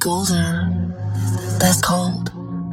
golden, that's cold.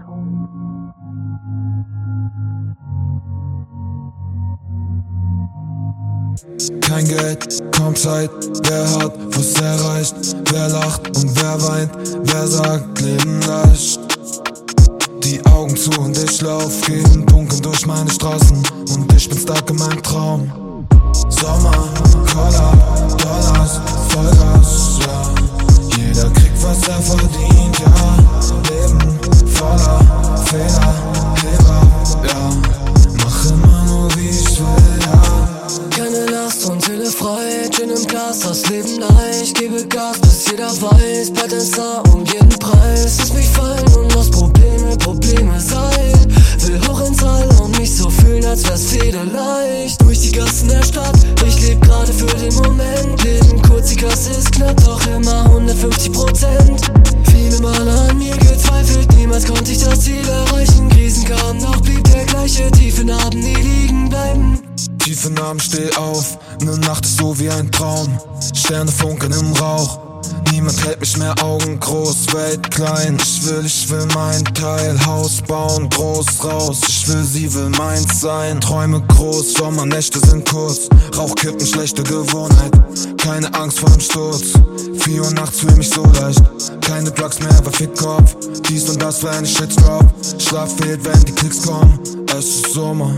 Kein Geld, kaum Zeit, wer hat, was erreicht? Wer lacht und wer weint, wer sagt, Leben leicht? Die Augen zu und ich lauf gegen Dunkeln durch meine Straßen und ich bin stark in meinem Traum. Sommer, Cola, Dollars, Vollgas, ja. Jeder kriegt, was er verdient, ja. Leben voller Fehler, Hip-Hop, ja. Mach immer nur wie ich will, ja. Keine Last und Seele frei, Gin im Glas, das Leben leicht. Gebe Gas, bis jeder weiß, bleib ein Star um jeden Preis. Lass mich fallen und lass Probleme sein. Will hoch ins All und mich so fühlen, als wär's federleicht. Durch die Gassen der Stadt, ich leb gerade für den Moment. Leben kurz, die Kasse ist knapp, doch immer 150%. Viele Male an mir gezweifelt, niemals konnte ich das Ziel erreichen. Krisen kamen, doch blieb der gleiche, tiefe Narben nie liegen bleiben. Tiefe Narben, steh auf, ne Nacht ist so wie ein Traum. Sterne funkeln im Rauch, niemand hält mich mehr Augen groß, Welt klein. Ich will mein Teil, Haus bauen, groß raus. Ich will, sie will meins sein, Träume groß, Sommernächte sind kurz. Rauchkippen, schlechte Gewohnheit, keine Angst vor dem Sturz. 4 Uhr nachts fühl mich so leicht, keine Drugs mehr, aber fick Kopf. Dies und das, wenn ich Shit drop, Schlaf fehlt, wenn die Klicks kommen. Es ist Sommer,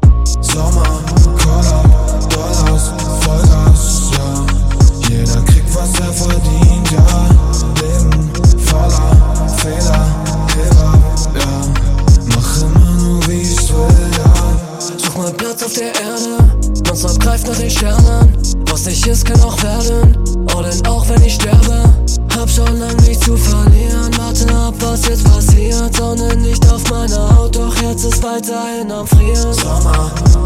Cola, Dollars, Vollgas, ja. Jeder kriegt, was er verdient, ja. Leben voller Fehler, Hip-Hop, ja. Mach immer nur wie ich will, ja. Such mal Platz auf der Erde, nonstop greift nach den Sternen. Was nicht ist, kann auch werden, oh, denn auch wenn ich sterbe, hab schon lang nichts zu verlieren. Warte ab, was jetzt passiert, Sonne nicht auf meiner Haut, doch Herz ist weiterhin am Frieren. Sommer,